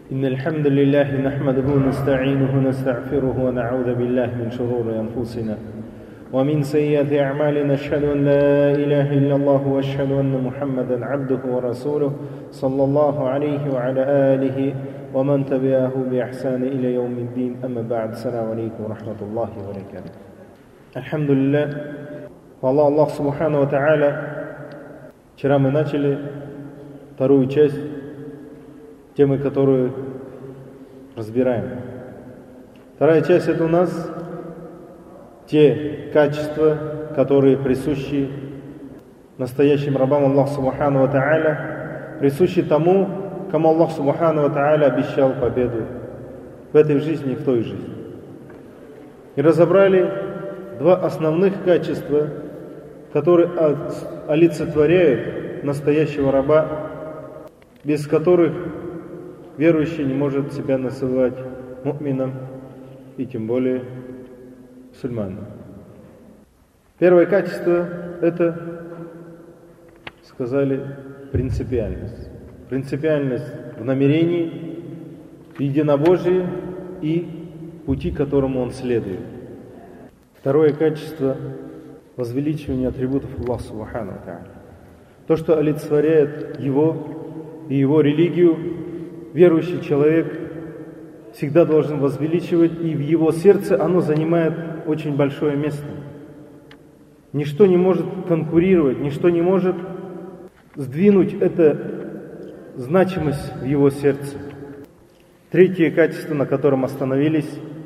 إن الحمد لله نحمده ونستعينه ونستغفره ونعوذ بالله من شرور أنفسنا ومن سيئات أعمالنا أشهد أن لا إله إلا الله وأشهد أن محمدا عبده ورسوله صلى الله عليه وعلى آله ومن تبعه بإحسان إلى يوم الدين أما بعد السلام عليكم ورحمة الله وبركاته. الحمد لله. Аллах Субхану ва Тааля. Вчера мы начали вторую часть темы, которую разбираем. Вторая часть — это у нас те качества, которые присущи настоящим рабам Аллаха Субхану ва Тааля, присущи тому, кому Аллах Субхану ва Тааля обещал победу в этой жизни и в той жизни. И разобрали два основных качества, которые олицетворяют настоящего раба, без которых верующий не может себя называть му'мином и тем более мусульманом. Первое качество — это, сказали, принципиальность. Принципиальность в намерении, в единобожии и пути, которому он следует. Второе качество — возвеличивание атрибутов Аллаха Субхану ва Тааля. То, что олицетворяет его и его религию, верующий человек всегда должен возвеличивать, и в его сердце оно занимает очень большое место. Ничто не может конкурировать, ничто не может сдвинуть эту значимость в его сердце. Третье качество, на котором остановились: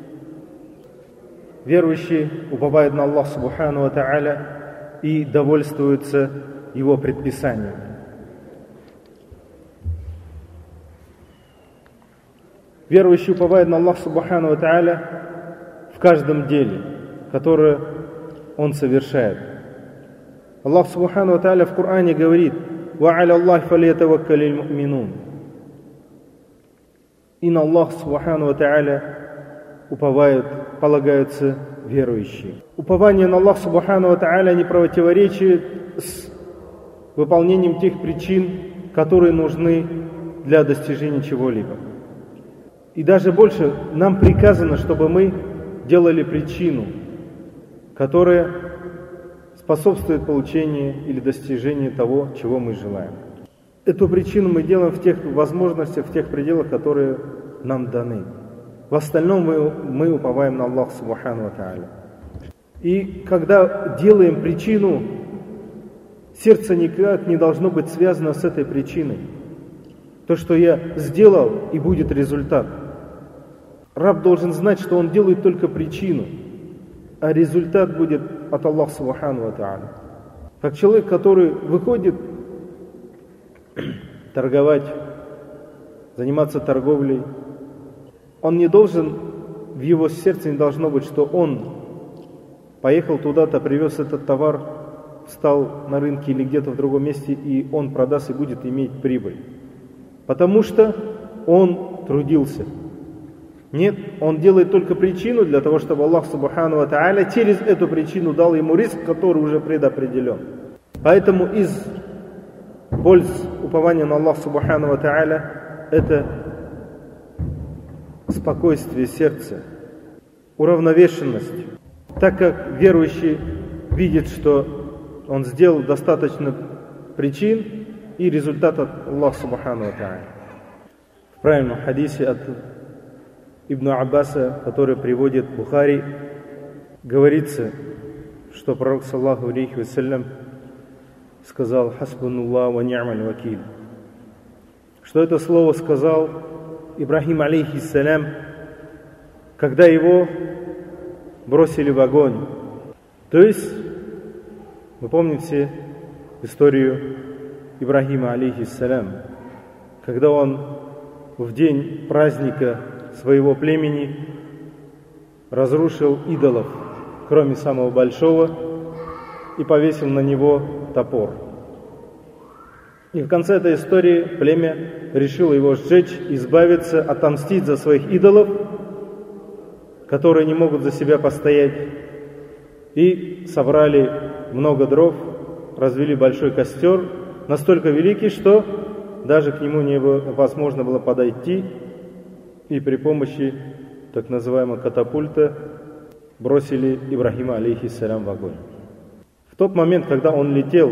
верующий уповает на Аллаха Субхану ва Тааля и довольствуется Его предписанием. Верующий уповает на Аллаха Субхану ва Тааля в каждом деле, которое он совершает. Аллах Субхану ва Тааля в Коране говорит: «Ва аля Аллахи фалятаваккалил му'минун». И на Аллаха Субхану ва Тааля уповают, полагаются верующие. Упование на Аллаха Субхану ва Тааля не противоречит с выполнением тех причин, которые нужны для достижения чего-либо. И даже больше, нам приказано, чтобы мы делали причину, которая способствует получению или достижению того, чего мы желаем. Эту причину мы делаем в тех возможностях, в тех пределах, которые нам даны. В остальном мы уповаем на Аллаха Субхану ва Тааля. И когда делаем причину, сердце никак не должно быть связано с этой причиной. То, что я сделал, и будет результат. Раб должен знать, что он делает только причину, а результат будет от Аллаха Субхану ва Тааля. Как человек, который выходит торговать, заниматься торговлей, он не должен, в его сердце не должно быть, что он поехал туда-то, привез этот товар, встал на рынке или где-то в другом месте, и он продаст и будет иметь прибыль. Потому что он трудился. Нет, он делает только причину для того, чтобы Аллах Субхану ва Тааля через эту причину дал ему риск, который уже предопределен. Поэтому из польз упования на Аллаха Субхану ва Тааля — это спокойствие сердца, уравновешенность, так как верующий видит, что он сделал достаточно причин и результат от Аллаха Субхану ва Тааля. В правильном хадисе от Ибн Аббаса, который приводит Бухари, говорится, что пророк саллаллаху алейхи вассалям сказал: «Хасбунуллах ва ни'маль вакиль». Что это слово сказал Ибрахим алейхиссалям, когда его бросили в огонь. То есть, вы помните историю Ибрахима алейхиссалям, когда он в день праздника своего племени разрушил идолов, кроме самого большого, и повесил на него топор. И в конце этой истории племя решило его сжечь, избавиться, отомстить за своих идолов, которые не могут за себя постоять. И собрали много дров, развели большой костер, настолько великий, что даже к нему невозможно было подойти, и при помощи так называемого катапульта бросили Ибрахима алейхиссалям в огонь. В тот момент, когда он летел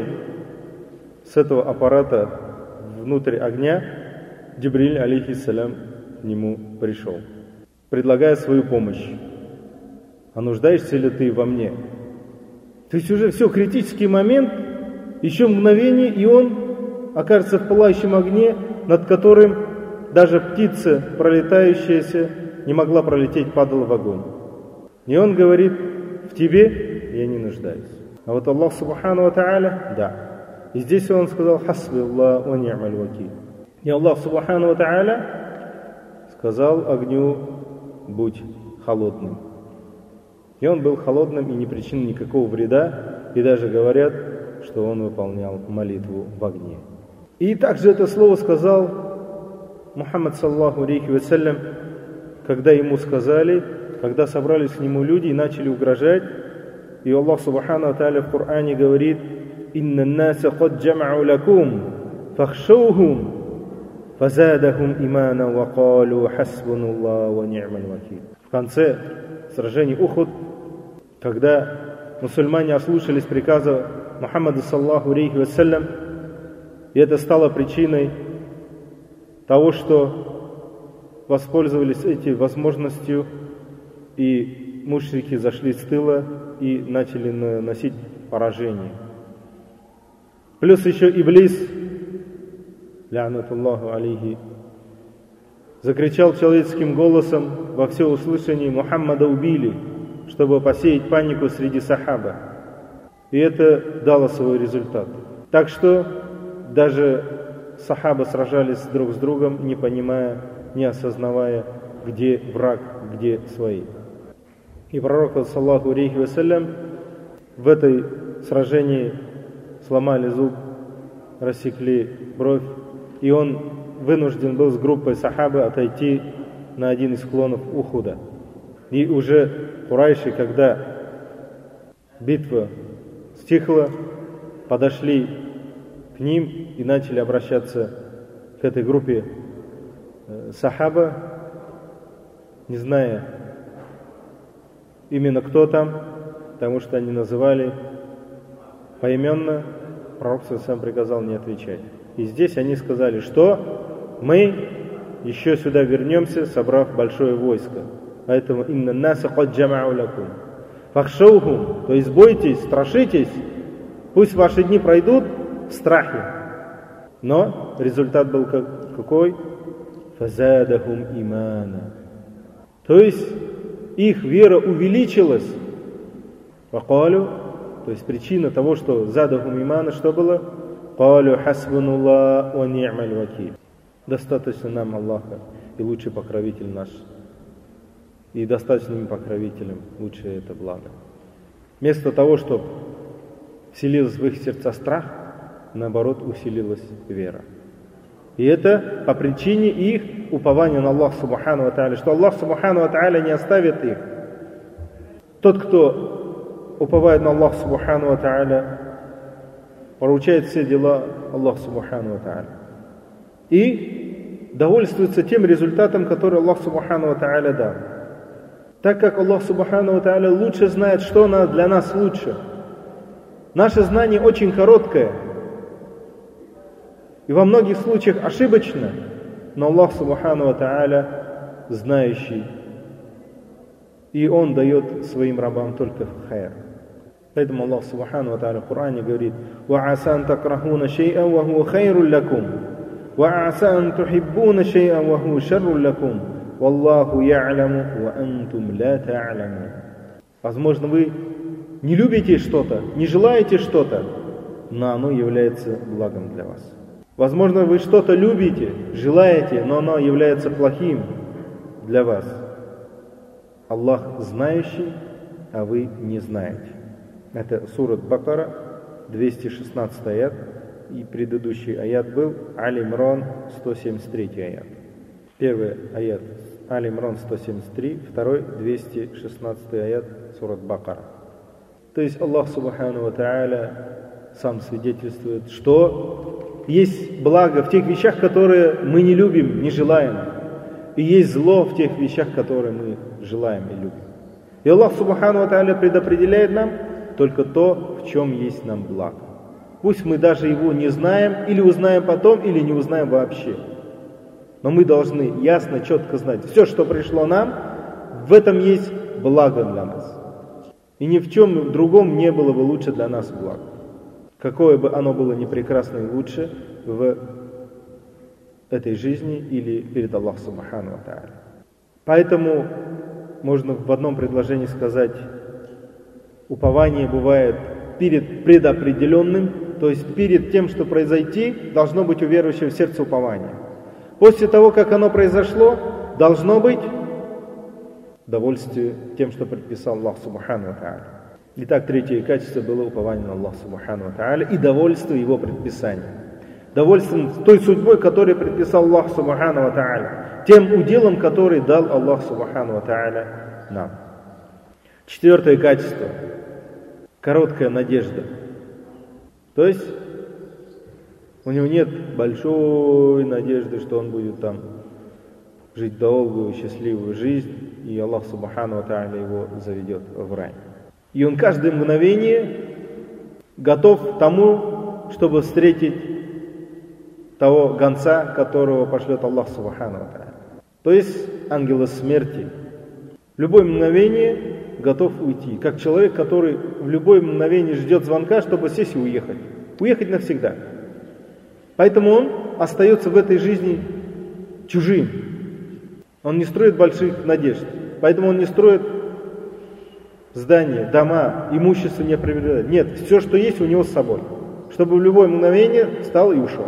с этого аппарата внутрь огня, Джибриль алейхиссалям к нему пришел, предлагая свою помощь. А нуждаешься ли ты во мне? То есть уже все, критический момент, еще мгновение, и он окажется в пылающем огне, над которым даже птица, пролетающаяся, не могла пролететь, падала в огонь. И он говорит: в тебе я не нуждаюсь. А вот Аллах Субхану ва Тааля, да. И здесь он сказал: хасби Аллах ва ни'маль вакиль. И Аллах Субхану ва Тааля сказал огню: будь холодным. И он был холодным и не причинил никакого вреда. И даже говорят, что он выполнял молитву в огне. И также это слово сказал Мухаммад саллаллаху алейхи вассалям, когда ему сказали, когда собрались к нему люди и начали угрожать. И Аллах Субхану ва Тааля в Коране говорит: «Инна наса кад джам'у лакум, фахшоухум, фазадахум имана ва калу хасбуналлах ва ни'маль вакиль». В конце сражений Ухуд, когда мусульмане ослушались приказа Мухаммада саллаллаху алейхи вассалям, и это стало причиной того, что воспользовались этой возможностью, и мушрики зашли с тыла и начали наносить поражение. Плюс еще Иблис, лянатуллаху алейхи, закричал человеческим голосом во всеуслышание: Мухаммада убили, чтобы посеять панику среди сахаба. И это дало свой результат. Так что даже сахабы сражались друг с другом, не понимая, не осознавая, где враг, где свои. И пророк, саллаллаху алейхи вассалям, в этой сражении сломали зуб, рассекли бровь, и он вынужден был с группой сахабы отойти на один из склонов Ухуда. И уже курайши, когда битва стихла, подошли к ним и начали обращаться к этой группе сахаба, не зная именно кто там, потому что они называли поименно, пророк сам приказал не отвечать. И здесь они сказали, что мы еще сюда вернемся, собрав большое войско. Поэтому инна наса кад джам'у лакум фахшоухум, то есть бойтесь, страшитесь, пусть ваши дни пройдут в страхе. Но результат был какой? Фазадахум имана. То есть их вера увеличилась. Вакалю, то есть причина того, что задахум имана, что было? Калю хасбунуллах ва ни'маль вакиль. Достаточно нам Аллаха и лучший покровитель наш. И достаточным покровителем лучшее это благо. Вместо того, чтобы вселилась в их сердца страх, наоборот усилилась вера. И это по причине их упования на Аллах Субхану ва Тааля, что Аллах Субхану ва Тааля не оставит их. Тот, кто уповает на Аллах Субхану ва Тааля, поручает все дела Аллах Субхану ва Тааля. И довольствуется тем результатом, который Аллах Субхану ва Тааля дал. Так как Аллах Субхану ва Тааля лучше знает, что для нас лучше. Наше знание очень короткое. И во многих случаях ошибочно. Но Аллах Субхану ва Тааля знающий. И Он дает своим рабам только хайр. Поэтому Аллах Субхану ва Тааля в Коране говорит: «Ва асан такрахуна шей'ан ва хуа хайрун лакум, ва асан тухиббуна шей'ан ва хуа шаррун лакум, валлаху я'ламу ва антум ла та'ламун». Возможно, вы не любите что-то, не желаете что-то, но оно является благом для вас. Возможно, вы что-то любите, желаете, но оно является плохим для вас. Аллах знающий, а вы не знаете. Это сурат Бакара, 216 аят, и предыдущий аят был Аль-Имран, 173 аят. Первый аят Аль-Имран 173, второй 216 аят сурат Бакара. То есть Аллах Субхану ва Тааля сам свидетельствует, что есть благо в тех вещах, которые мы не любим, не желаем. и есть зло в тех вещах, которые мы желаем и любим. И Аллах Субхану ва Тааля предопределяет нам только то, в чем есть нам благо. Пусть мы даже его не знаем, или узнаем потом, или не узнаем вообще. Но мы должны ясно, четко знать, все, что пришло нам, в этом есть благо для нас. И ни в чем другом не было бы лучше для нас благо. Какое бы оно было ни прекрасно и лучше в этой жизни или перед Аллахом Субхану ва Тааля. Поэтому можно в одном предложении сказать, упование бывает перед предопределенным, то есть перед тем, что произойти, должно быть у верующего в сердце упование. После того, как оно произошло, должно быть довольствие тем, что предписал Аллах Субхану ва Тааля. Итак, третье качество было упование на Аллаха Субхану ва Тааля и довольство его предписанием. Довольством той судьбой, которую предписал Аллах Субхану ва Тааля, тем уделом, который дал Аллах Субхану ва Тааля нам. Четвертое качество – короткая надежда. То есть у него нет большой надежды, что он будет там жить долгую, счастливую жизнь, и Аллах Субхану ва Тааля его заведет в рай. И он каждое мгновение готов к тому, чтобы встретить того гонца, которого пошлет Аллах Субхану ва Тааля. То есть ангела смерти. В любое мгновение готов уйти. Как человек, который в любое мгновение ждет звонка, чтобы сесть и уехать. Уехать навсегда. Поэтому он остается в этой жизни чужим. Он не строит больших надежд. Поэтому он не строит здания, дома, имущество не приобретает. Нет, все, что есть, у него с собой. Чтобы в любое мгновение встал и ушел.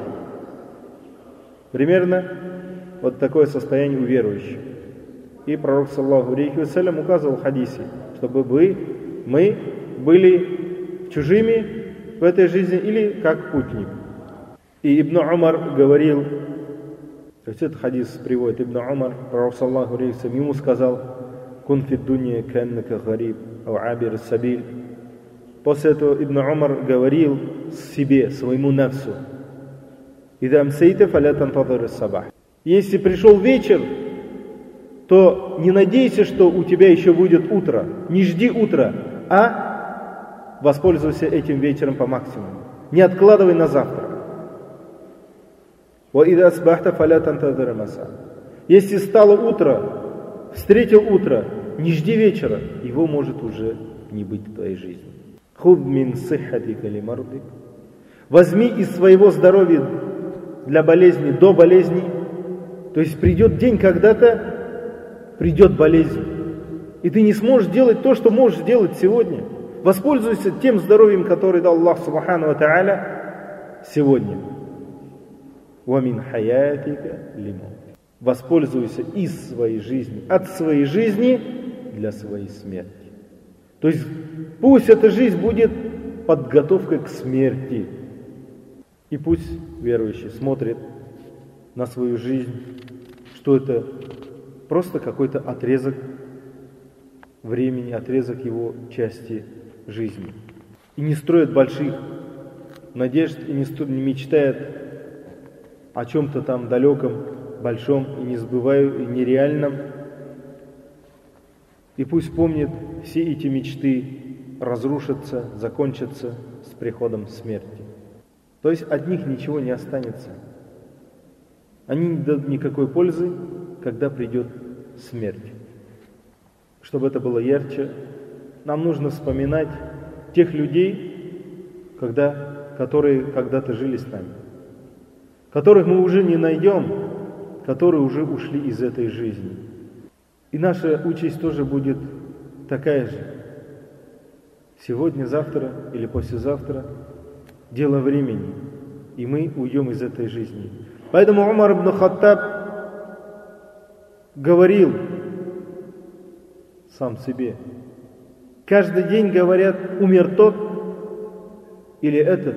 Примерно вот такое состояние у верующих. И пророк, саллаллаху алейхи ва саллям, указывал в хадисе, чтобы мы были чужими в этой жизни или как путник. И Ибн Умар говорил, то есть этот хадис приводит Ибн Умар, пророк, саллаллаху алейхи ва саллям, ему сказал: «Кун фид дунья каннака гариб, ау абир сабиль». После этого Ибн Умар говорил себе, своему нафсу: «Ида амсейта фаля тантазир ас-сабах». Если пришел вечер, то не надейся, что у тебя еще будет утро. Не жди утра, а воспользуйся этим вечером по максимуму. Не откладывай на завтра. وَإِذَا أَصْبَحْتَ فَلَا تَنْتَظِرْ مَسَاءَ. Если стало утро, встретил утро, не жди вечера, его может уже не быть в твоей жизни. خُذْ مِنْ صِحَّتِكَ لِمَرْضِكَ. Возьми из своего здоровья для болезни до болезни. То есть придет день, когда-то придет болезнь. И ты не сможешь делать то, что можешь делать сегодня. Воспользуйся тем здоровьем, которое дал Аллах Субхану ва Тааля сегодня. وَمِنْ حَيَاتِكَ لِمَوْتِكَ. Воспользуйся из своей жизни, от своей жизни для своей смерти. То есть пусть эта жизнь будет подготовкой к смерти. И пусть верующий смотрит на свою жизнь, что это просто какой-то отрезок времени, отрезок его части жизни. И не строит больших надежд, и не мечтает о чем-то там далеком, большом и нереальном. И пусть помнит, все эти мечты разрушатся, закончатся с приходом смерти. То есть от них ничего не останется. Они не дадут никакой пользы, когда придет смерть. Чтобы это было ярче, нам нужно вспоминать тех людей, которые когда-то жили с нами, которых мы уже не найдем, которые уже ушли из этой жизни. И наша участь тоже будет такая же. Сегодня, завтра или послезавтра дело времени, и мы уйдем из этой жизни. Поэтому Умар ибн Хаттаб говорил сам себе: каждый день говорят, умер тот или этот,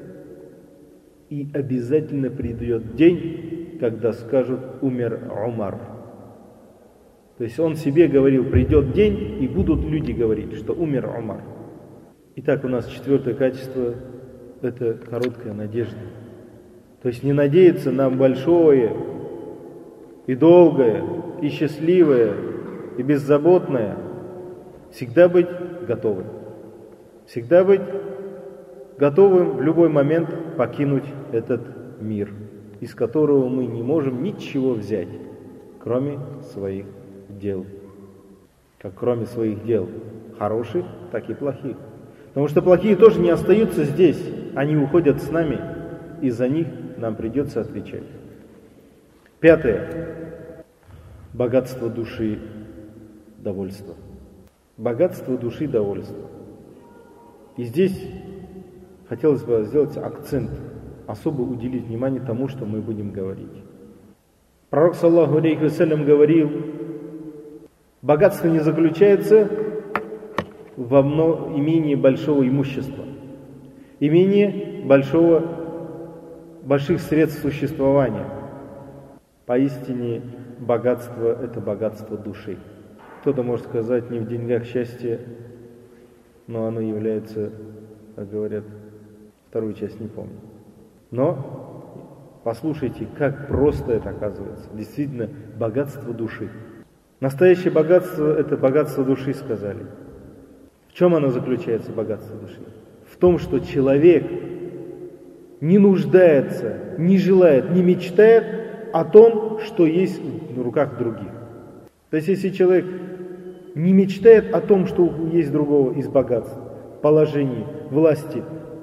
и обязательно придет день, когда скажут: умер Умар. То есть он себе говорил: придет день, и будут люди говорить, что умер Умар. Итак, у нас четвертое качество – это короткая надежда. То есть не надеяться на большое, и долгое, и счастливое, и беззаботное, всегда быть готовым. Всегда быть готовым в любой момент покинуть этот мир, из которого мы не можем ничего взять, кроме своих дел. Как кроме своих дел, хороших, так и плохих. Потому что плохие тоже не остаются здесь, они уходят с нами, и за них нам придется отвечать. 5. Богатство души, довольство. Богатство души, довольство. И здесь хотелось бы сделать акцент, особо уделить внимание тому, что мы будем говорить. Пророк, саллаллаху алейхи вассалям, говорил: богатство не заключается в имении большого имущества, имении больших средств существования. Поистине богатство – это богатство души. Кто-то может сказать, не в деньгах счастье, но оно является, как говорят, вторую часть не помню. Но послушайте, как просто это оказывается. Действительно, богатство души. Настоящее богатство – это богатство души, сказали. В чем оно заключается, богатство души? В том, что человек не нуждается, не желает, не мечтает о том, что есть в руках других. То есть, если человек не мечтает о том, что есть другого из богатств, положений, власти,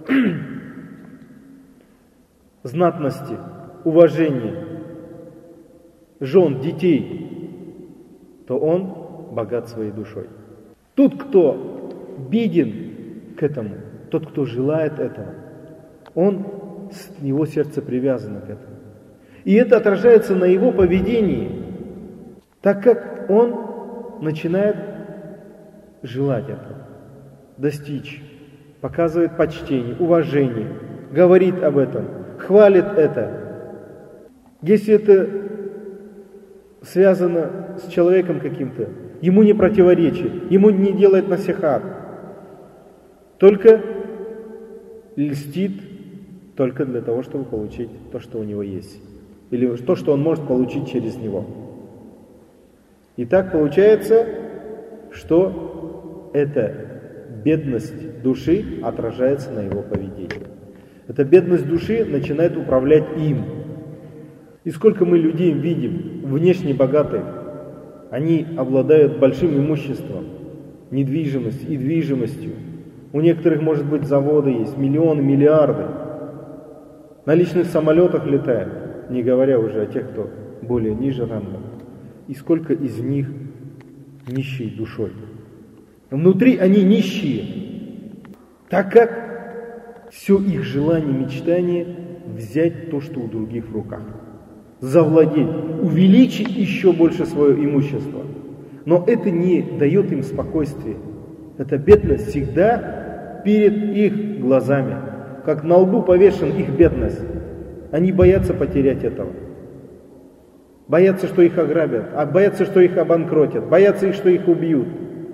знатности, уважения, жен, детей, то он богат своей душой. Тот, кто беден к этому, тот, кто желает этого, его сердце привязано к этому. И это отражается на его поведении, так как он начинает желать этого, достичь, показывает почтение, уважение, говорит об этом, хвалит это. Если это связано с человеком каким-то, ему не противоречит, ему не делает насихат, только льстит только для того, чтобы получить то, что у него есть, или то, что он может получить через него. И так получается, что эта бедность души отражается на его поведении. Эта бедность души начинает управлять им. И сколько мы людей видим, внешне богатых, они обладают большим имуществом, недвижимостью и движимостью. У некоторых, может быть, заводы есть, миллионы, миллиарды. На личных самолетах летают, не говоря уже о тех, кто более ниже ранга. И сколько из них нищие душой. Внутри они нищие, так как все их желание, мечтание взять то, что у других в руках, завладеть, увеличить еще больше свое имущество. Но это не дает им спокойствия. Эта бедность всегда перед их глазами, как на лбу повешен их бедность. Они боятся потерять этого. Боятся, что их ограбят, боятся, что их обанкротят, боятся, что их убьют.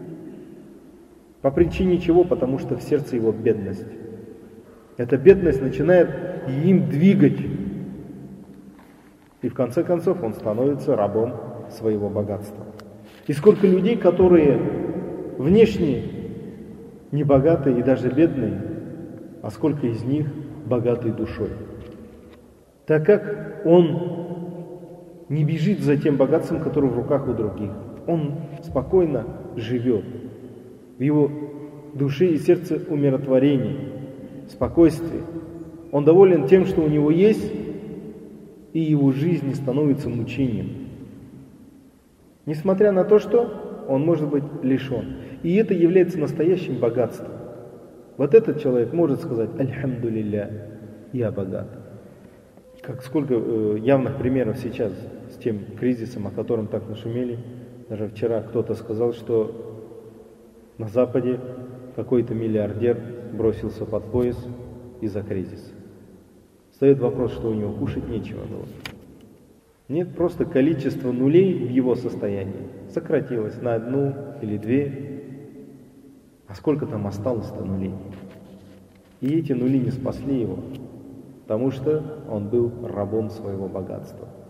По причине чего? Потому что в сердце его бедность. Эта бедность начинает им двигать. И в конце концов он становится рабом своего богатства. И сколько людей, которые внешне не богатые и даже бедные, а сколько из них богатые душой. Так как он не бежит за тем богатством, которое в руках у других. Он спокойно живет. В его душе и сердце умиротворение, спокойствие. Он доволен тем, что у него есть, и его жизнь не становится мучением. Несмотря на то, что он может быть лишен. И это является настоящим богатством. Вот этот человек может сказать: «Альхамдулилля, я богат». Как сколько явных примеров сейчас с тем кризисом, о котором так нашумели. Даже вчера кто-то сказал, что на Западе какой-то миллиардер бросился под поезд из-за кризиса. Встает вопрос, что у него кушать нечего было. Нет, просто количество нулей в его состоянии сократилось на 1 или 2. А сколько там осталось-то нулей? И эти нули не спасли его, потому что он был рабом своего богатства.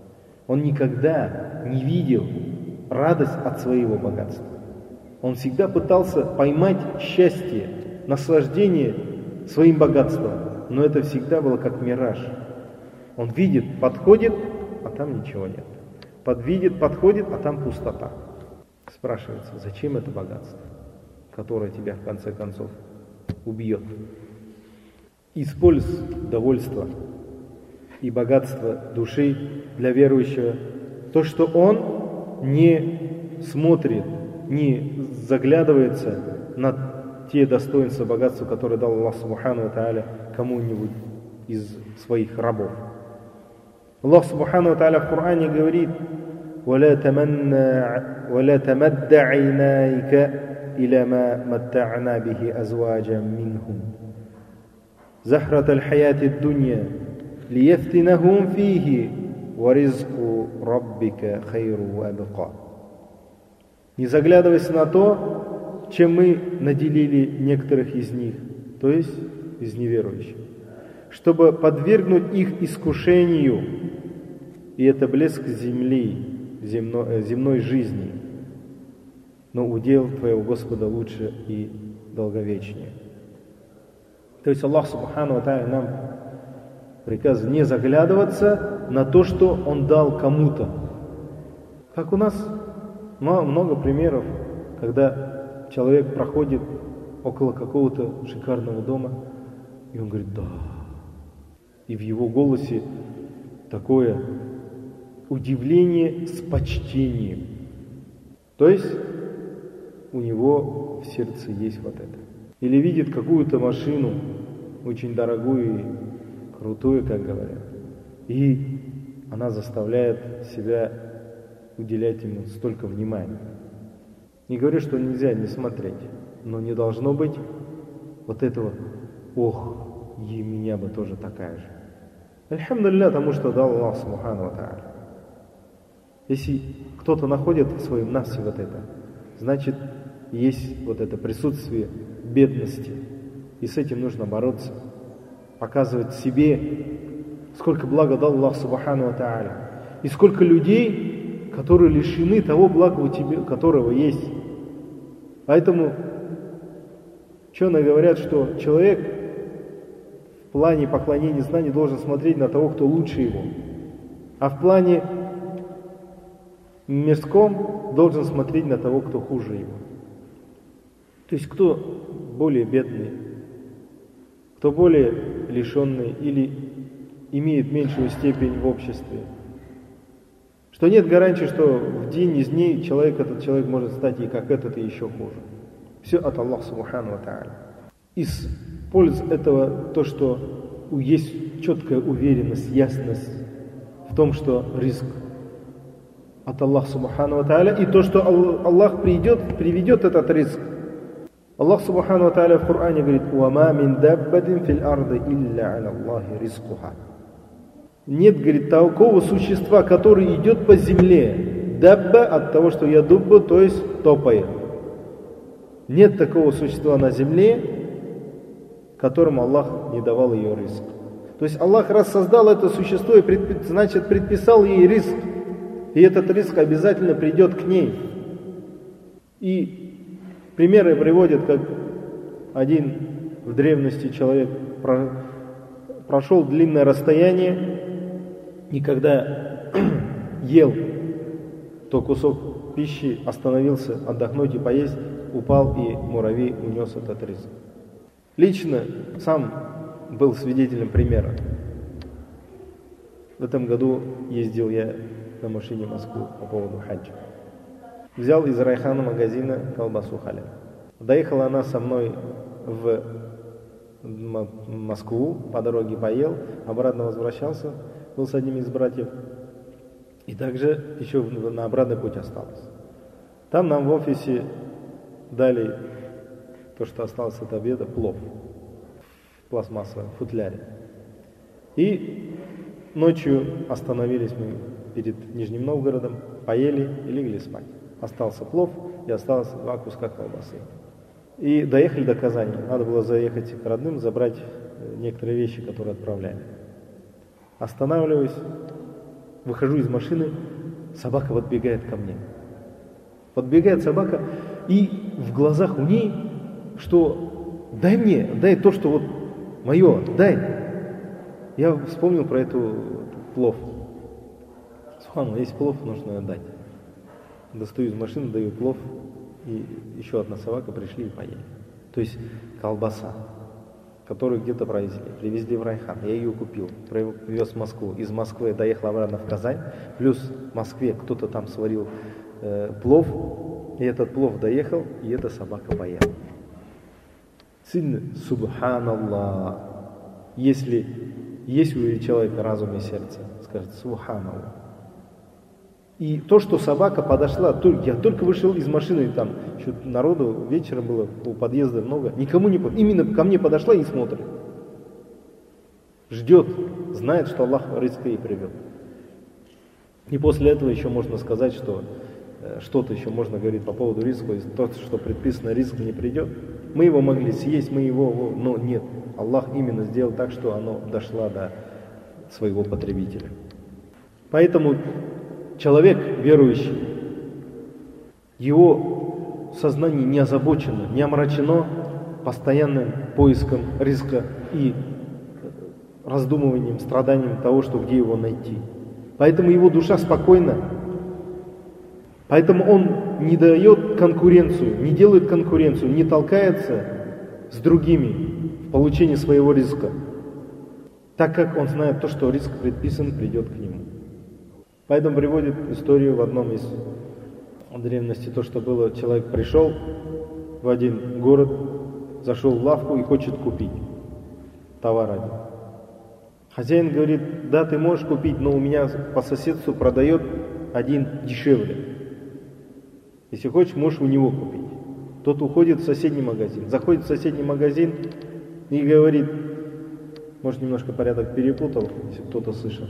Он никогда не видел радость от своего богатства. Он всегда пытался поймать счастье, наслаждение своим богатством, но это всегда было как мираж. Он видит, подходит, а там ничего нет. Видит, подходит, а там пустота. Спрашивается, зачем это богатство, которое тебя в конце концов убьет? Используй довольство и богатство души для верующего. То, что он не смотрит, не заглядывается на те достоинства богатства, которые дал Аллах Субхану ва Тааля кому-нибудь из своих рабов. Аллах Субхану ва Тааля в Коране говорит: ولا تمد عينيك إلى ما متعنا به أزواجا منهم زهرة الحياة الدنيا ليفتنهم فيه ورزق ربك خير وأبقى. Не заглядывайся на то, чем мы наделили некоторых из них, то есть из неверующих, чтобы подвергнуть их искушению, и это блеск земли, земной жизни, но удел твоего Господа лучше и долговечнее. То есть Аллах Субхану ва Тааля нам приказывает не заглядываться на то, что Он дал кому-то. Как у нас много примеров, когда человек проходит около какого-то шикарного дома, и он говорит: да. И в его голосе такое удивление с почтением. То есть у него в сердце есть вот это. Или видит какую-то машину, очень дорогую и крутую, как говорят, и она заставляет себя уделять ему столько внимания. Не говорю, что нельзя не смотреть, но не должно быть вот этого: ох, и меня бы тоже такая же. Альхамдулилля тому, что дал Аллах Субхану ва Тааля. Если кто-то находит в своем нафсе вот это, значит, есть вот это присутствие бедности. И с этим нужно бороться. Показывать себе, сколько блага дал Аллах Субхану ва Тааля. И сколько людей, которые лишены того блага, у тебя, которого есть. Поэтому ученые говорят, что человек в плане поклонения знаний должен смотреть на того, кто лучше его. А в плане мирском должен смотреть на того, кто хуже его. То есть кто более бедный, кто более лишенный или имеет меньшую степень в обществе. Что нет гарантии, что в день из дней этот человек может стать и как этот, и еще хуже. Все от Аллаха Субхану ва Тааля. Из пользы этого то, что есть четкая уверенность, ясность в том, что ризк от Аллаха Субхану ва Тааля, и то, что Аллах приведет этот ризк. Аллах Субхану ва Тааля в Коране говорит: «Уама мин даббатин фил арды илля аля Аллахи ризкуха». Нет, говорит, такого существа, который идет по земле. Дабба от того, что я дубба, то есть топает. Нет такого существа на земле, которому Аллах не давал ее ризк. То есть Аллах, раз создал это существо, значит предписал ей ризк. И этот ризк обязательно придет к ней. И примеры приводят, как один в древности человек прошел длинное расстояние, и когда ел то кусок пищи, остановился отдохнуть и поесть, упал, и муравей унес этот ризк. Лично сам был свидетелем примера. В этом году ездил я на машине в Москву по поводу хаджа. Взял из райхана магазина колбасу халяль. Доехала она со мной в Москву, по дороге поел, обратно возвращался, был с одним из братьев. И также еще на обратный путь осталось. Там нам в офисе дали то, что осталось от обеда, плов в пластмассовом футляре. И ночью остановились мы перед Нижним Новгородом, поели и легли спать. Остался плов и осталось 2 куска колбасы. И доехали до Казани. Надо было заехать к родным, забрать некоторые вещи, которые отправляли. Останавливаюсь, Выхожу из машины, собака подбегает ко мне. Подбегает собака, и в глазах у ней, что дай мне, дай то, что вот мое, дай. Я вспомнил про эту плов. Субханаллах, есть плов, нужно дать. Достаю из машины, даю плов, и еще одна собака пришли и поели. То есть колбаса, которую где-то привезли в Райхан. Я ее купил, привез в Москву. Из Москвы доехал обратно в Казань. Плюс в Москве кто-то там сварил плов. И этот плов доехал, и эта собака поела. Сильно, субханаллах. Если есть у человека разум и сердце, скажет субханаллах. И то, что собака подошла, я только вышел из машины, там еще народу вечером было, у подъезда много, никому не именно ко мне подошла и смотрит. Ждет, знает, что Аллах ризк ей привел. И после этого еще можно сказать, что что-то еще можно говорить по поводу риска, то, что предписано, риск не придет. Мы его могли съесть, но нет. Аллах именно сделал так, что оно дошло до своего потребителя. Поэтому человек верующий, его сознание не озабочено, не омрачено постоянным поиском риска и раздумыванием, страданием того, что где его найти. Поэтому его душа спокойна. Поэтому он не дает конкуренцию, не делает конкуренцию, не толкается с другими в получении своего риска, так как он знает то, что риск предписан, придет к нему. Поэтому приводит историю в одном из древности, то, что было, человек пришел в один город, зашел в лавку и хочет купить товар один. Хозяин говорит: да, ты можешь купить, но у меня по соседству продает один дешевле. Если хочешь, можешь у него купить. Тот уходит в соседний магазин, заходит в соседний магазин и говорит, может, немножко порядок перепутал, если кто-то слышал,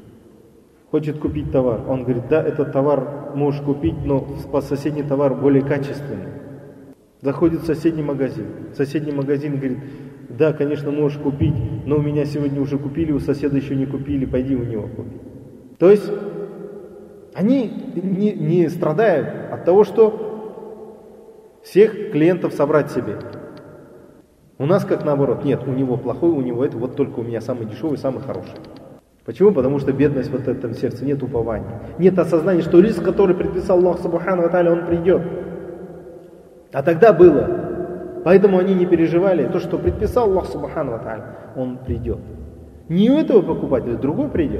хочет купить товар. Он говорит: да, этот товар можешь купить, но по соседний товар более качественный. Заходит в соседний магазин. Соседний магазин говорит: да, конечно, можешь купить, но у меня сегодня уже купили, у соседа еще не купили, пойди у него купи. То есть они не страдают от того, что всех клиентов собрать себе. У нас как наоборот: нет, у него плохой, у него это, вот только у меня самый дешевый, самый хороший. Почему? Потому что бедность вот в этом сердце, нет упования, нет осознания, что риск, который предписал Аллах Субхану ва Тааля, он придет. А тогда было. Поэтому они не переживали. То, что предписал Аллах Субхану ва Тааля, он придет. Не у этого покупателя, другой придет.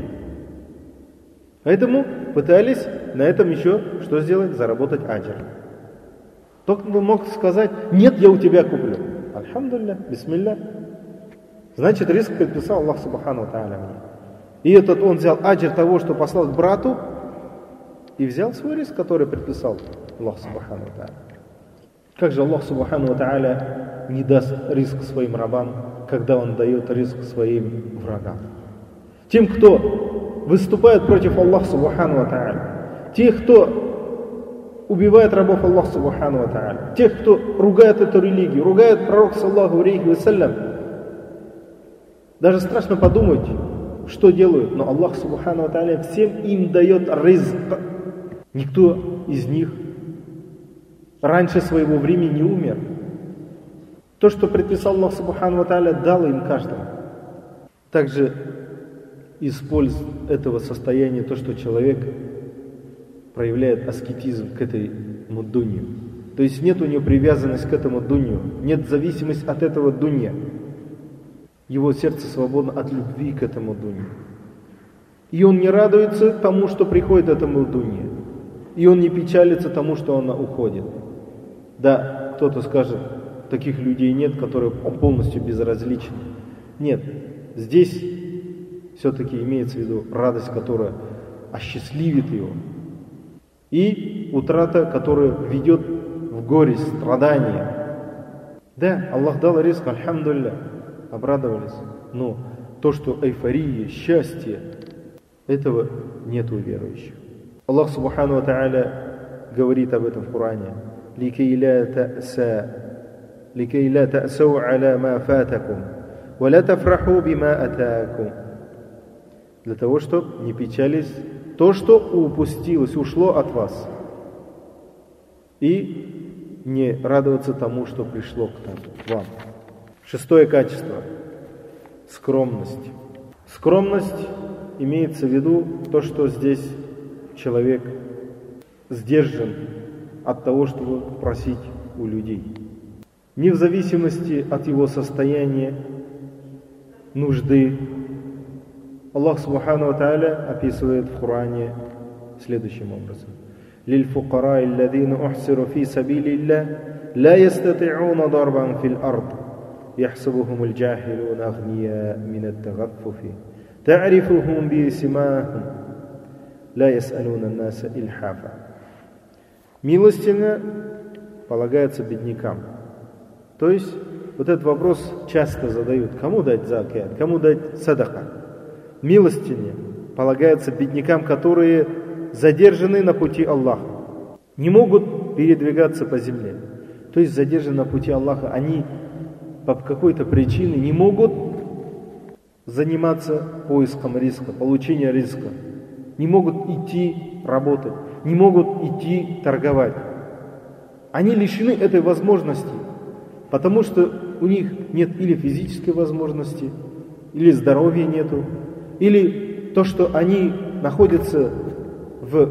Поэтому пытались на этом еще что сделать? Заработать аджр. Только бы мог сказать: нет, я у тебя куплю. Альхамдулилля, бисмилля. Значит, риск предписал Аллах Субхану ва Тааля мне. И этот он взял аджр того, что послал к брату, и взял свой риск, который предписал Аллах Субхану ва Тааля. Как же Аллах Субхану ва Тааля не даст риск своим рабам, когда Он дает риск своим врагам? Тем, кто выступает против Аллаха Субхану ва Тааля, тех, кто убивает рабов Аллаха Субхану ва Тааля, тех, кто ругает эту религию, ругает пророка саллаллаху алейхи вассалям, даже страшно подумать, что делают, но Аллах Субхану ва Тааля всем им дает ризк. Никто из них раньше своего времени не умер. То, что предписал Аллах Субхану ва Тааля, дал им каждому. Также из польз этого состояния то, что человек проявляет аскетизм к этому дунью. То есть нет у него привязанности к этому дунью, нет зависимости от этого дунья. Его сердце свободно от любви к этому дунью. И он не радуется тому, что приходит этому дунье. И он не печалится тому, что она уходит. Да, кто-то скажет, таких людей нет, которые полностью безразличны. Нет, здесь все-таки имеется в виду радость, которая осчастливит его. И утрата, которая ведет в горесть, страдания. Да, Аллах дал ризк, альхамдулилля, обрадовались. Но то, что эйфория, счастье, этого нет у верующих. Аллах Субхану ва Тааля говорит об этом в Коране. «Ликей ла та'сау аля ма фатакум, ва ла тафраху бима атакум». Для того, чтобы не печались то, что упустилось, ушло от вас. И не радоваться тому, что пришло к вам. 6-е качество – скромность. Скромность имеется в виду то, что здесь человек сдержан от того, чтобы просить у людей. Не в зависимости от его состояния, нужды. Аллах Субхану ва Тааля описывает в Коране следующим образом. للفقراء الذين أحصروا في سبيل الله لا يستطيعون ضربا في الأرض يحسبهم الجاهلون أغنياء من التغفف تعرفهم بسيماهم لا يسألون الناس إلحافا. Милостиня полагается беднякам. То есть вот этот вопрос часто задают: кому дать закат, кому дать садака. Милостиня полагается беднякам, которые задержаны на пути Аллаха, не могут передвигаться по земле. То есть задержаны на пути Аллаха, они по какой-то причине не могут заниматься поиском риска, получением риска, не могут идти работать, не могут идти торговать. Они лишены этой возможности, потому что у них нет или физической возможности, или здоровья нету, или то, что они находятся в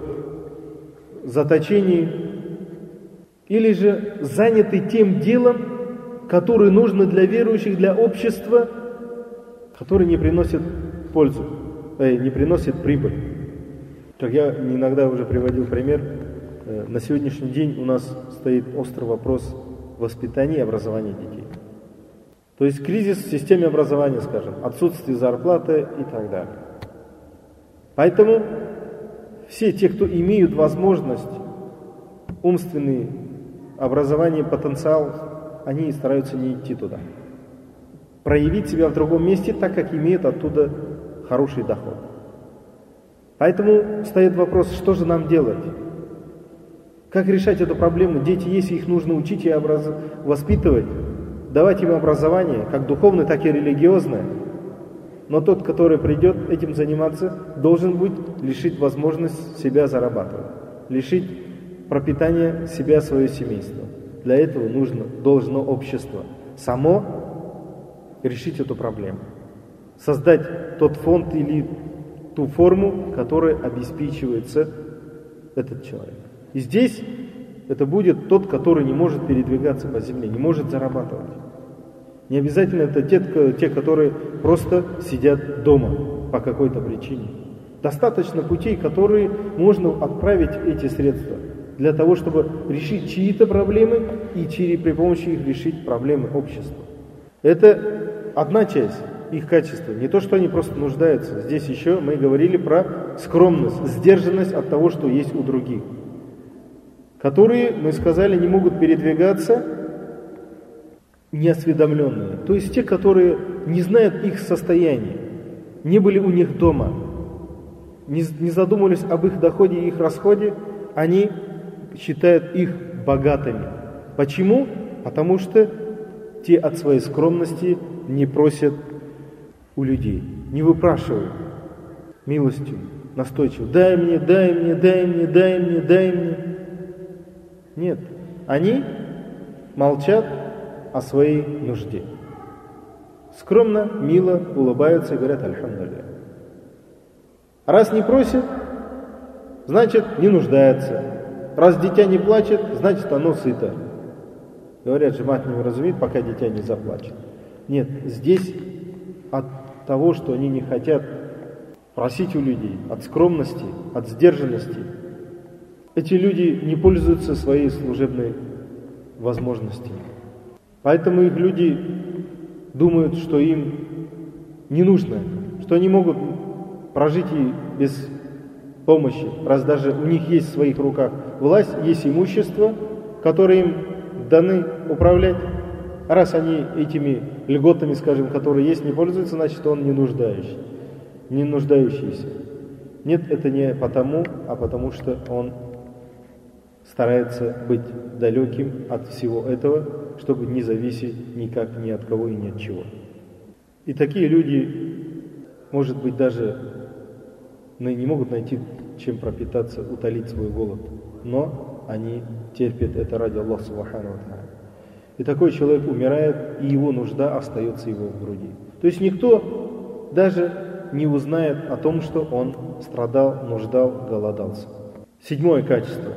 заточении, или же заняты тем делом, которое нужно для верующих, для общества, которое не приносит пользу, не приносит прибыль. Как я иногда уже приводил пример, на сегодняшний день у нас стоит острый вопрос воспитания и образования детей. То есть кризис в системе образования, скажем, отсутствие зарплаты и так далее. Поэтому все те, кто имеют возможность, умственное образование, потенциал, они стараются не идти туда. Проявить себя в другом месте, так как имеют оттуда хороший доход. Поэтому встает вопрос, что же нам делать? Как решать эту проблему? Дети, если их нужно учить и воспитывать, давать им образование, как духовное, так и религиозное. Но тот, который придет этим заниматься, должен быть лишить возможности себя зарабатывать, лишить пропитания себя, свое семейство. Для этого должно общество само решить эту проблему. Создать тот фонд или ту форму, которой обеспечивается этот человек. И здесь это будет тот, который не может передвигаться по земле, не может зарабатывать. Не обязательно это те, которые просто сидят дома по какой-то причине. Достаточно путей, которые можно отправить эти средства для того, чтобы решить чьи-то проблемы и при помощи их решить проблемы общества. Это одна часть их качества. Не то, что они просто нуждаются. Здесь еще мы говорили про скромность, сдержанность от того, что есть у других. Которые, мы сказали, не могут передвигаться, неосведомленные. То есть те, которые не знают их состояния, не были у них дома, не задумывались об их доходе и их расходе, они считают их богатыми. Почему? Потому что те от своей скромности не просят у людей, не выпрашивают милостью, настойчиво: дай мне, дай мне, дай мне, дай мне, дай мне. Нет, они молчат о своей нужде. Скромно, мило улыбаются и говорят: альхамдулилля. Раз не просит, значит не нуждается. Раз дитя не плачет, значит оно сыто. Говорят же, мать не вразумит, пока дитя не заплачет. Нет, здесь от того, что они не хотят просить у людей, от скромности, от сдержанности, эти люди не пользуются своей служебной возможностью. Поэтому их люди думают, что им не нужно, что они могут прожить и без помощи, раз даже у них есть в своих руках власть, есть имущество, которое им даны управлять. А раз они этими льготами, скажем, которые есть, не пользуются, значит он не нуждающийся. Нет, это не потому, а потому что он старается быть далеким от всего этого, чтобы не зависеть никак ни от кого и ни от чего. И такие люди, может быть, даже не могут найти чем пропитаться, утолить свой голод. Но они терпят это ради Аллаха Субхану ва Тааля. И такой человек умирает, и его нужда остается его в груди. То есть никто даже не узнает о том, что он страдал, нуждал, голодался. Седьмое качество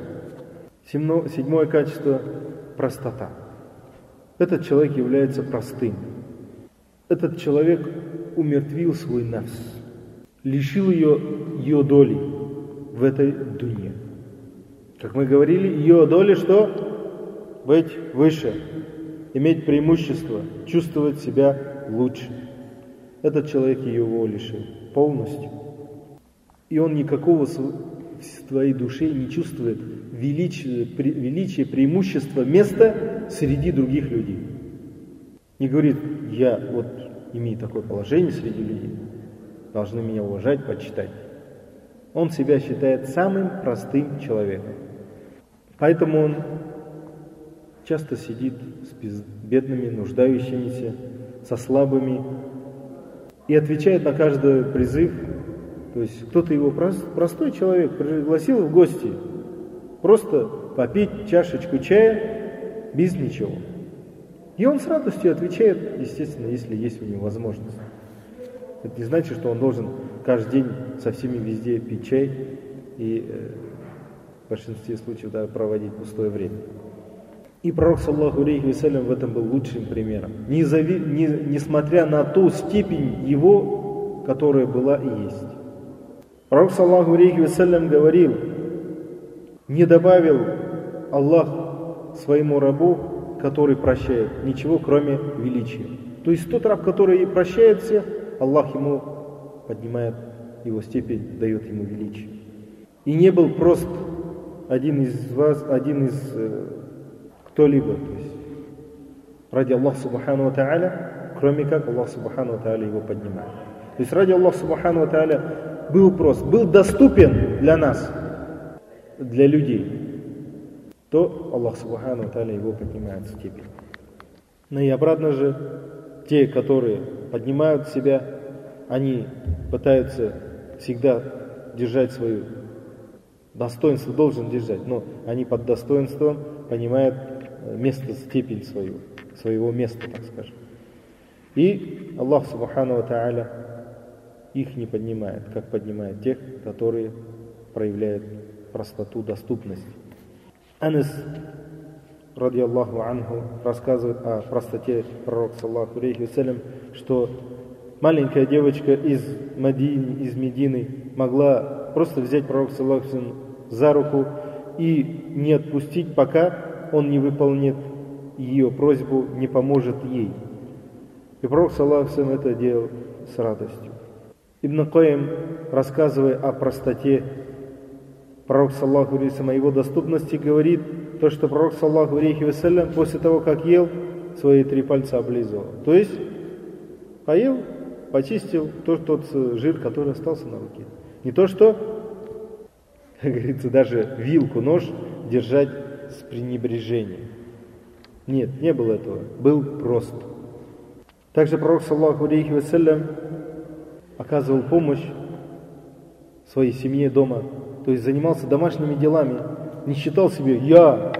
– простота. Этот человек является простым. Этот человек умертвил свой нафс, лишил ее доли в этой дуне. Как мы говорили, ее доля что? Быть выше, иметь преимущество, чувствовать себя лучше. Этот человек его лишил полностью. И он никакого в своей душе не чувствует величия, преимущества, места среди других людей. Не говорит, я вот имею такое положение среди людей, должны меня уважать, почитать. Он себя считает самым простым человеком. Поэтому он часто сидит с бедными, нуждающимися, со слабыми и отвечает на каждый призыв. То есть кто-то его простой человек пригласил в гости, просто попить чашечку чая без ничего. И он с радостью отвечает, естественно, если есть у него возможность. Это не значит, что он должен каждый день со всеми везде пить чай и в большинстве случаев проводить пустое время. И пророк, саллаллаху алейхи вассалям, в этом был лучшим примером. Несмотря на ту степень его, которая была и есть. Пророк, саллаллаху алейхи вассалям, говорил, не добавил Аллах своему рабу, который прощает, ничего кроме величия. То есть тот раб, который прощает всех, Аллах ему поднимает его степень, дает ему величие. И не был прост один из кто-либо, то есть ради Аллаха Субхану ва Тааля, кроме как Аллах Субхану ва Тааля его поднимает. То есть ради Аллаха Субхану ва Тааля был прост, был доступен для нас, для людей, то Аллах Субхану ва Тааля его поднимает в степень. Но и обратно же, те, которые поднимают себя, они пытаются всегда держать свое достоинство, должен держать, но они под достоинством понимают место, степень своего места, так скажем. И Аллах Субхану ва Тааля их не поднимает, как поднимает тех, которые проявляют простоту, доступность. Анас, ради Аллаху анху, рассказывает о простоте пророка, саллаллаху алейхи вассалям, что маленькая девочка из Медины могла просто взять пророка, саллаллаху алейхи вассалям, за руку и не отпустить, пока он не выполнит ее просьбу, не поможет ей. И пророк, саллаллаху алейхи вассалям, это делал с радостью. Ибн Кайим, рассказывая о простоте пророка, саллаллаху алейхи вассалям, о его доступности, говорит, то, что пророк, саллаллаху алейхи вассалям, после того, как ел, свои 3 пальца облизывал. То есть, поел, почистил тот жир, который остался на руке. Не то, что, как говорится, даже вилку, нож держать с пренебрежением. Нет, не было этого. Был прост. Также пророк, саллаллаху алейхи вассалям, оказывал помощь своей семье дома. То есть занимался домашними делами. Не считал себе, я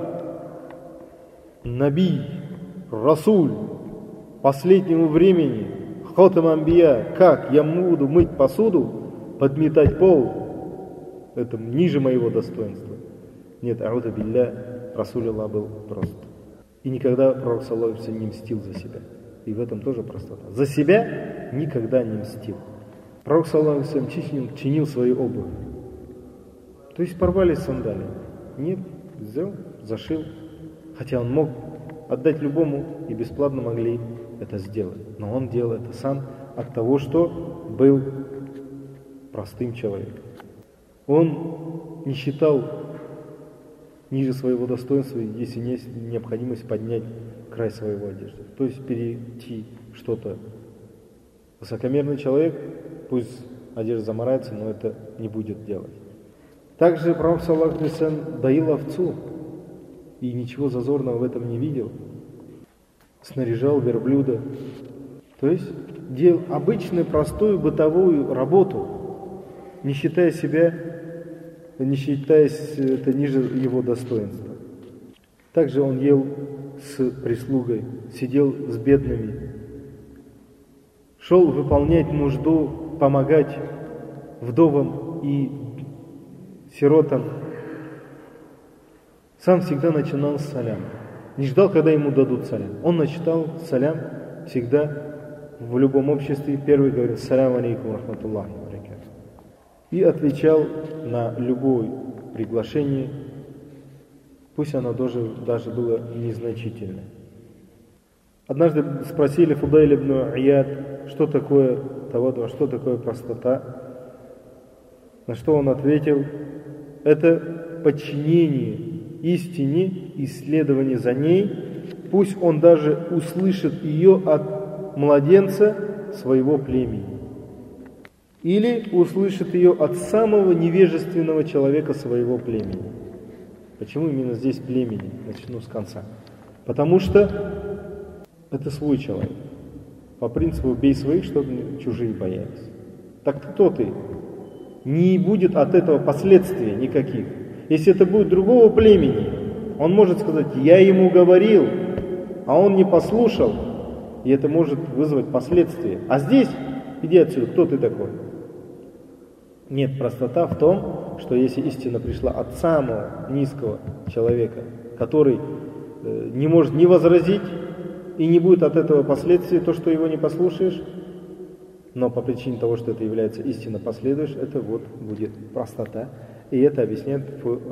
наби, расуль, последнего времени, хатам амбия, как я буду мыть посуду, подметать пол, это ниже моего достоинства. Нет, ауду билля, Расуль Аллах был прост. И никогда пророк, саллаллаху алейхи вассалям, не мстил за себя. И в этом тоже простота. За себя никогда не мстил. Пророк, саллаллаху алейхи вассалям, чинил свою обувь. То есть порвались сандалии. Нет, взял, зашил. Хотя он мог отдать любому, и бесплатно могли это сделать. Но он делал это сам от того, что был простым человеком. Он не считал ниже своего достоинства, если есть необходимость поднять край своего одежды. То есть перейти что-то. Высокомерный человек, пусть одежда замарается, но это не будет делать. Также пророк, саллаллаху алейхи вассалям, доил овцу и ничего зазорного в этом не видел. Снаряжал верблюда. То есть делал обычную, простую бытовую работу, не считая себя не считаясь это ниже его достоинства. Также он ел с прислугой, сидел с бедными, шел выполнять нужду, помогать вдовам и сиротам. Сам всегда начинал с салям. Не ждал, когда ему дадут салям. Он начитал салям всегда в любом обществе. Первый говорил: «Салям алейкум рахматуллахи ва баракатух». И отвечал на любое приглашение, пусть оно даже было незначительное. Однажды спросили Фудайля ибн Ияд, что такое таваду, что такое простота. На что он ответил: это подчинение истине, исследование за ней, пусть он даже услышит ее от младенца своего племени. Или услышит ее от самого невежественного человека своего племени. Почему именно здесь племени? Начну с конца. Потому что это свой человек. По принципу «бей своих, чтобы чужие боялись». Так кто ты? Не будет от этого последствий никаких. Если это будет другого племени, он может сказать: «Я ему говорил», а он не послушал, и это может вызвать последствия. А здесь, иди отсюда, кто ты такой? Нет, простота в том, что если истина пришла от самого низкого человека, который не может ни возразить, и не будет от этого последствий, то, что его не послушаешь, но по причине того, что это является истина, последуешь, это вот будет простота. И это объясняет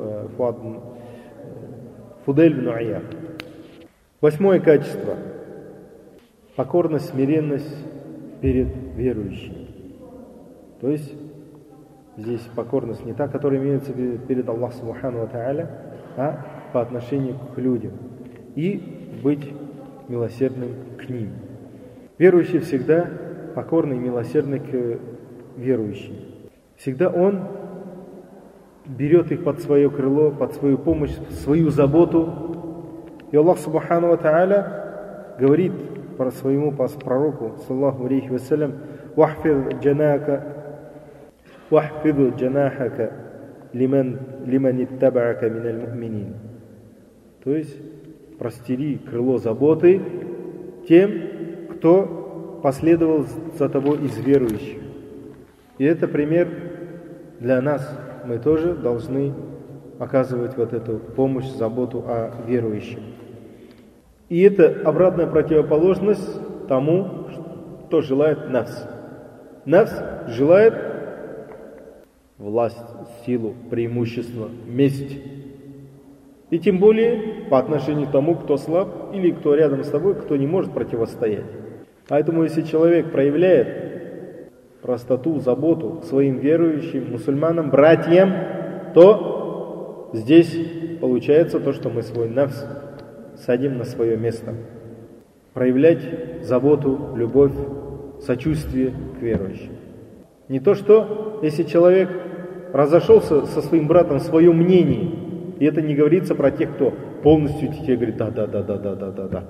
Фудайль ибн Ияд. 8 качество. Покорность, смиренность перед верующим. То есть здесь покорность не та, которая имеется перед Аллахом Субхану ва Тааля, а по отношению к людям. И быть милосердным к ним. Верующий всегда покорный и милосердный к верующим. Всегда он берет их под свое крыло, под свою помощь, свою заботу. И Аллах Субхану ва Тааля говорит про своему пророку, саллаху алейхи вассалям: «Вахфид джанахака лиман иттабаака миналь му'минин». То есть простери крыло заботы тем, кто последовал за тобой из верующих. И это пример для нас. Мы тоже должны оказывать вот эту помощь, заботу о верующих. И это обратная противоположность тому, что желает нафс. Нафс желает власть, силу, преимущество, месть. И тем более по отношению к тому, кто слаб или кто рядом с тобой, кто не может противостоять. Поэтому если человек проявляет простоту, заботу к своим верующим, мусульманам, братьям, то здесь получается то, что мы свой нафс садим на свое место. Проявлять заботу, любовь, сочувствие к верующим. Не то, что если человек разошелся со своим братом в своем мнении, и это не говорится про тех, кто полностью тебе говорит да,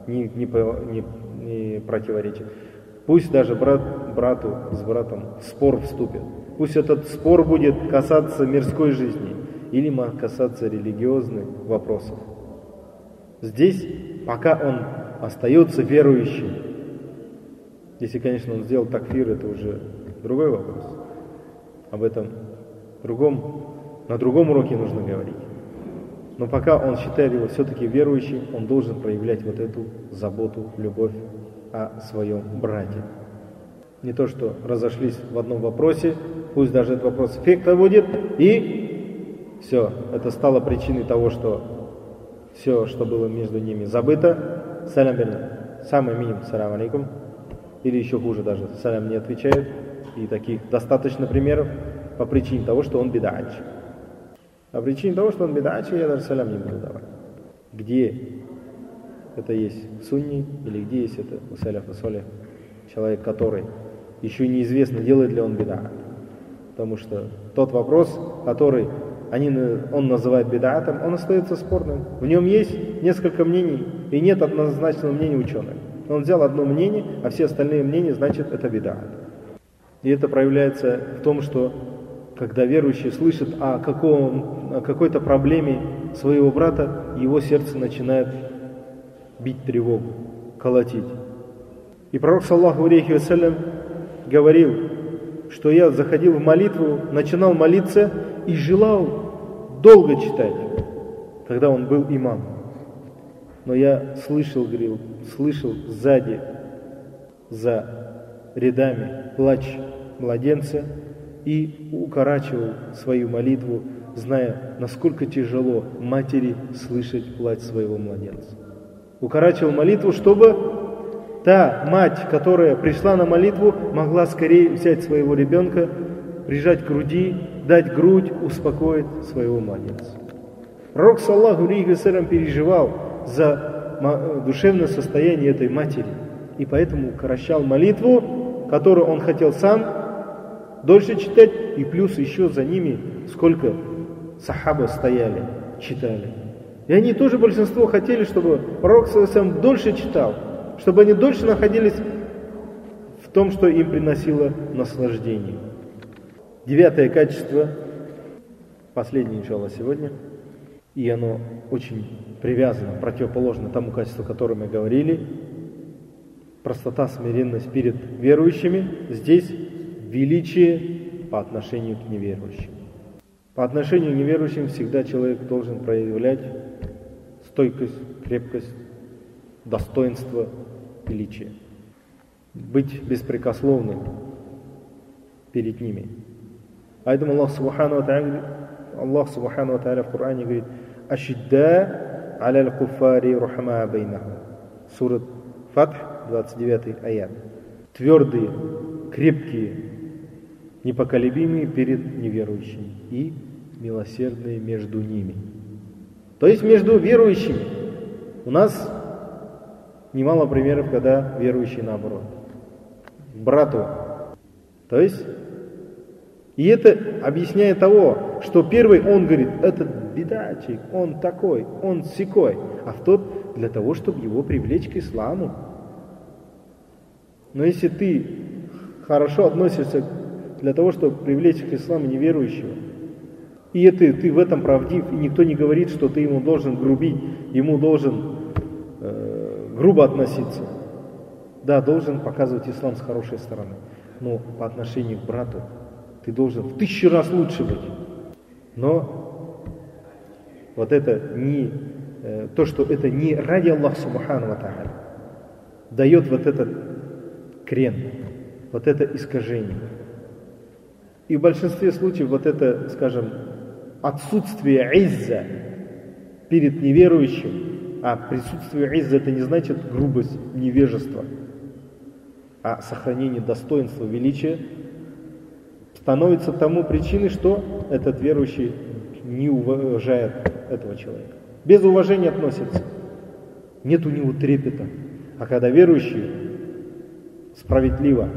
не противоречит. Пусть даже брату с братом в спор вступит. Пусть этот спор будет касаться мирской жизни или касаться религиозных вопросов. Здесь, пока он остается верующим, если, конечно, он сделал такфир, это уже другой вопрос. Об этом на другом уроке нужно говорить. Но пока он считает его все-таки верующим, он должен проявлять вот эту заботу, любовь о своем брате. Не то, что разошлись в одном вопросе, пусть даже этот вопрос фикха будет, и все, это стало причиной того, что все, что было между ними, забыто. Салям берлин. Самый минимум салям алейкум. Или еще хуже даже, салям не отвечает. И таких достаточно примеров по причине того, что он бидаатчик. По причине того, что он бидаатчик, я даже салям не буду давать. Где это есть в сунне, или где есть это у саляфа солих, человек, который еще неизвестно, делает ли он бидаат. Потому что тот вопрос, который он называет бидаатом, он остается спорным. В нем есть несколько мнений, и нет однозначного мнения ученых. Он взял одно мнение, а все остальные мнения, значит, это бидаат. И это проявляется в том, что когда верующий слышит о какой-то проблеме своего брата, его сердце начинает бить тревогу, колотить. И пророк, саллаллаху алейхи вассалям, говорил, что я заходил в молитву, начинал молиться и желал долго читать, когда он был имам. Но я слышал сзади, за рядами, плач младенца и укорачивал свою молитву, зная, насколько тяжело матери слышать плач своего младенца. Укорачивал молитву, чтобы та мать, которая пришла на молитву, могла скорее взять своего ребенка, прижать к груди, дать грудь, успокоить своего младенца. Пророк, саллаллаху алейхи вассалям, переживал за душевное состояние этой матери, и поэтому укорачивал молитву, которую он хотел сам дольше читать, и плюс еще за ними сколько сахаба стояли, читали. И они тоже, большинство, хотели, чтобы пророк сам дольше читал, чтобы они дольше находились в том, что им приносило наслаждение. 9 качество, последнее, иншаллах, сегодня, и оно очень привязано, противоположно тому качеству, о котором мы говорили. Простота, смиренность перед верующими. Здесь величие по отношению к неверующим. По отношению к неверующим всегда человек должен проявлять стойкость, крепкость, достоинство, величие. Быть беспрекословным перед ними. Поэтому Аллах Субхану ва Тааля в Коране говорит: «Ашидда аля аль-куфари рухама байнахум». Сурат Фатх, 29 аят. Твердые, крепкие, непоколебимые перед неверующими и милосердные между ними. То есть между верующими. У нас немало примеров, когда верующие наоборот. Брату. То есть, и это объясняет того, что первый он говорит, этот бедачик, он такой, он сякой, а в тот для того, чтобы его привлечь к исламу. Но если ты хорошо относишься для того, чтобы привлечь к исламу неверующего, и ты в этом правдив, и никто не говорит, что ты ему должен грубить, ему должен грубо относиться. Да, должен показывать ислам с хорошей стороны, но по отношению к брату ты должен в 1000 раз лучше быть. Но вот это не то, что это не ради Аллаха Субхану ва Тааля, дает вот этот крен, вот это искажение. И в большинстве случаев вот это, скажем, отсутствие изза перед неверующим, а присутствие изза это не значит грубость, невежество, а сохранение достоинства, величия, становится тому причиной, что этот верующий не уважает этого человека. Без уважения относится. Нет у него трепета. А когда верующий справедливо,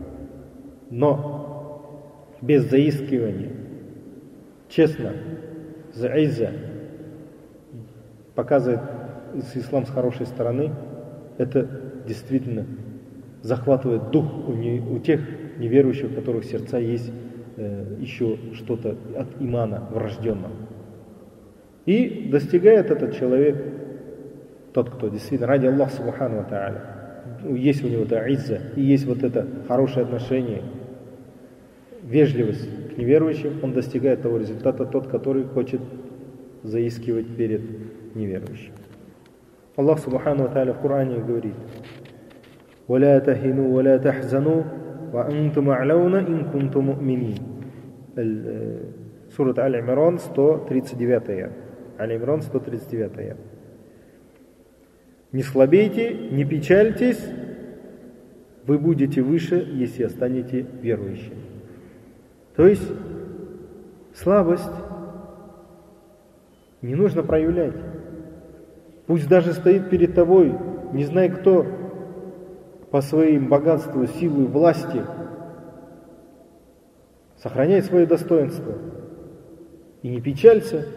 но без заискивания, честно, за изза, показывает ислам с хорошей стороны, это действительно захватывает дух у тех неверующих, у которых в сердца есть еще что-то от имана врожденного. И достигает этот человек, тот, кто действительно ради Аллаха Субхану ва Тааля, есть у него это изза, и есть вот это хорошее отношение, вежливость к неверующим, он достигает того результата, тот, который хочет заискивать перед неверующим. Аллах Субхану ва Тааля в Коране говорит: وَلَا تَهِنُوا وَلَا تَحْزَنُوا وَأَنْتُمْ أَعْلَوْنَ إِن كُنْتُمْ مُؤْمِنِينَ. Сурат Аль-Имран, 139 аят. Аль-Имран, 139 аят. Не слабейте, не печальтесь, вы будете выше, если останете верующими. То есть слабость не нужно проявлять. Пусть даже стоит перед тобой, не знаю кто, по своим богатству, силе, власти, сохраняй свое достоинство. И не печалься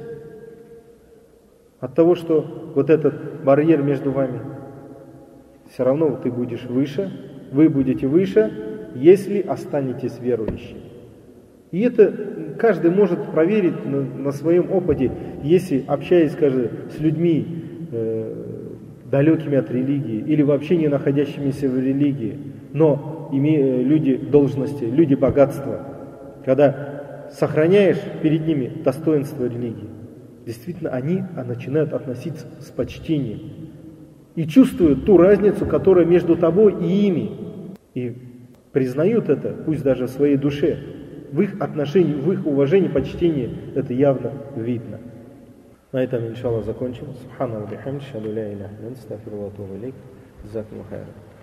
от того, что вот этот барьер между вами. Все равно ты будешь выше, вы будете выше, если останетесь верующими. И это каждый может проверить на своем опыте, если общаясь, скажем, с людьми, далекими от религии, или вообще не находящимися в религии, но люди должности, люди богатства, когда сохраняешь перед ними достоинство религии, действительно они начинают относиться с почтением и чувствуют ту разницу, которая между тобой и ими, и признают это, пусть даже в своей душе. В их отношении, в их уважении, почтении это явно видно. На этом, иншаллах, закончим. Субханаллах, бихамдихи, ашхаду ла иляха илля анта, астагфирука ва атубу илейк. Джазакумуллаху хайран.